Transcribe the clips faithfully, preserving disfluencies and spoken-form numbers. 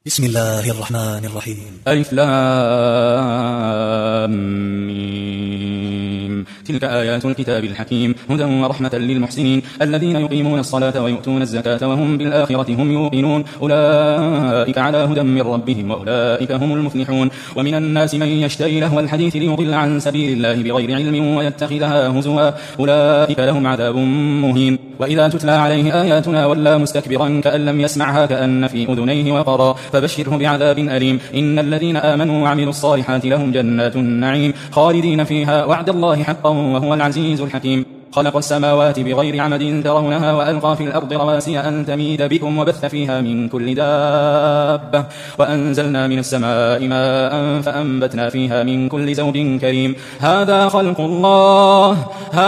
بسم الله الرحمن الرحيم. ألف لام ميم. تلك آيات الكتاب الحكيم هدى ورحمة للمحسنين الذين يقيمون الصلاة ويؤتون الزكاة وهم بالآخرة هم يوقنون أولئك على هدى من ربهم وأولئك هم المفلحون. ومن الناس من يشتري لهو الحديث ليضل عن سبيل الله بغير علم ويتخذها هزوا أولئك لهم عذاب مهين. وإذا تتلى عليه آياتنا ولى مستكبرا كأن لم يسمعها كأن في أذنيه وقرا فبشره بعذاب أليم. إن الذين آمنوا وعملوا الصالحات لهم جنات النعيم خالدين فيها وعد الله حقا وهو العزيز الحكيم. خلق السماوات بغير عمد ترونها وألقى في الأرض رواسي أن تميد بكم وبث فيها من كل دابة وأنزلنا من السماء ماء فأنبتنا فيها من كل زوج كريم. هذا خلق الله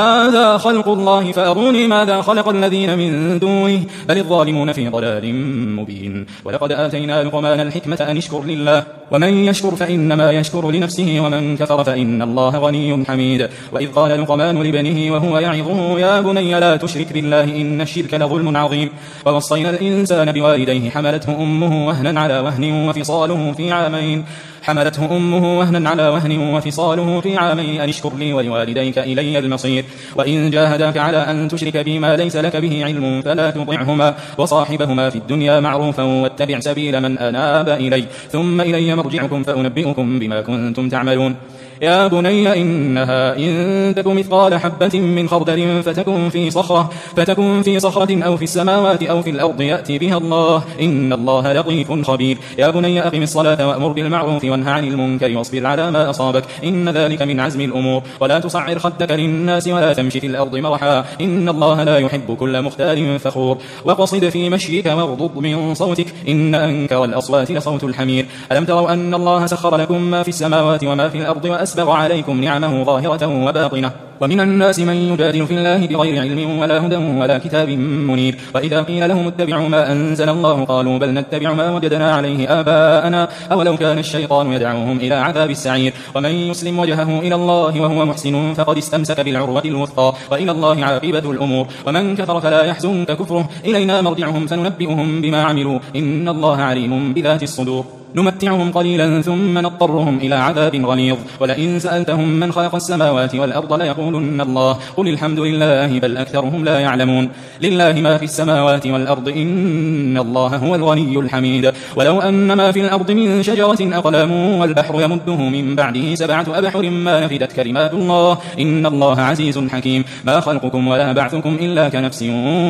هذا خلق الله فأروني ماذا خلق الذين من دونه بل الظالمون في ضلال مبين. ولقد آتينا لقمان الحكمة أن اشكر لله ومن يشكر فإنما يشكر لنفسه ومن كفر فإن الله غني حميد. وإذ قال لقمان لبنه وهو يعظه يا بني لا تشرك بالله إن الشرك لظلم عظيم. ووصينا الإنسان بوالديه حملته أمه وهنا على وهن وفصاله في عامين حملته أمه وهنا على وهن وفصاله في عامين أن اشكر لي ولوالديك إلي المصير. وإن جاهداك على أن تشرك بما ليس لك به علم فلا تطعهما وصاحبهما في الدنيا معروفا واتبع سبيل من أناب إلي ثم إلي مرجعكم فأنبئكم بما كنتم تعملون. يا بني إنها إن تك مثقال حبة من خردل فتكن في صخرة فتكن في صخرة أو في السماوات أو في الأرض يأتي بها الله إن الله لطيف خبير. يا بني أقم الصلاة وأمر بالمعروف وانه عن المنكر واصبر على ما أصابك إن ذلك من عزم الأمور. ولا تصعر خدك للناس ولا تمشي في الأرض مرحا إن الله لا يحب كل مختال فخور. وقصد في مشيك واغضض من صوتك إن أنكر الأصوات لصوت الحمير. ألم تروا أن الله سخر لكم ما في السماوات وما في الأرض وأسبغ عليكم نعمه ظاهرة وباطنة. ومن الناس من يجادل في الله بغير علم ولا هدى ولا كتاب منير. وإذا قيل لهم اتبعوا ما أنزل الله قالوا بل نتبع ما وجدنا عليه آباءنا أولو كان الشيطان يدعوهم إلى عذاب السعير. ومن يسلم وجهه إلى الله وهو محسن فقد استمسك بالعروة الوثقى وإلى الله عاقبة الأمور. ومن كفر فلا يحزنك كفره إلينا مرجعهم فننبئهم بما عملوا إن الله عليم بذات الصدور. نمتعهم قليلا ثم نضطرهم إلى عذاب غليظ. ولئن سألتهم من خلق السماوات والأرض ليقولن الله قل الحمد لله بل أكثرهم لا يعلمون. لله ما في السماوات والأرض إن الله هو الغني الحميد. ولو أن ما في الأرض من شجرة أقلام والبحر يمده من بعده سبعة أبحر ما نفدت كلمات الله إن الله عزيز حكيم. ما خلقكم ولا بعثكم إلا كنفس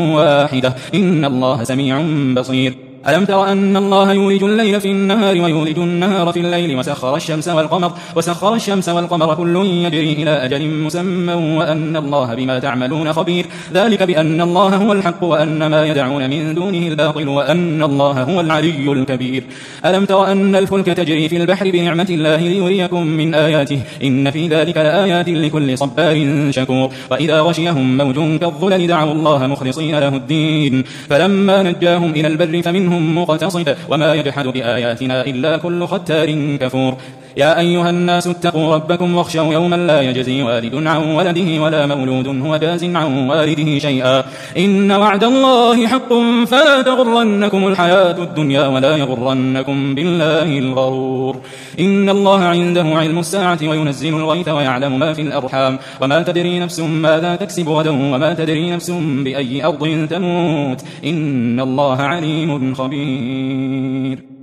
واحدة إن الله سميع بصير. ألم تر أن الله يولج الليل في النهار ويولج النهار في الليل وسخر الشمس والقمر وسخر الشمس والقمر كل يجري إلى أجل مسمى وأن الله بما تعملون خبير. ذلك بأن الله هو الحق وأن ما يدعون من دونه الباطل وأن الله هو العلي الكبير. ألم تر أن الفلك تجري في البحر بنعمة الله ليريكم من آياته إن في ذلك لآيات لكل صبار شكور. وإذا غشيهم موج كالظلل دعوا الله مخلصين له الدين فلما نجاهم إلى البر فمنهم مقتصد وما يجحد بآياتنا إلا كل ختار كفور. يا أيها الناس اتقوا ربكم واخشوا يوما لا يجزي والد عن ولده ولا مولود هو جاز عن والده شيئا إن وعد الله حق فلا تغرنكم الحياة الدنيا ولا يغرنكم بالله الغرور. إن الله عنده علم الساعة وينزل الغيث ويعلم ما في الأرحام وما تدري نفس ماذا تكسب غدا وما تدري نفس بأي أرض تموت إن الله عليم خبير.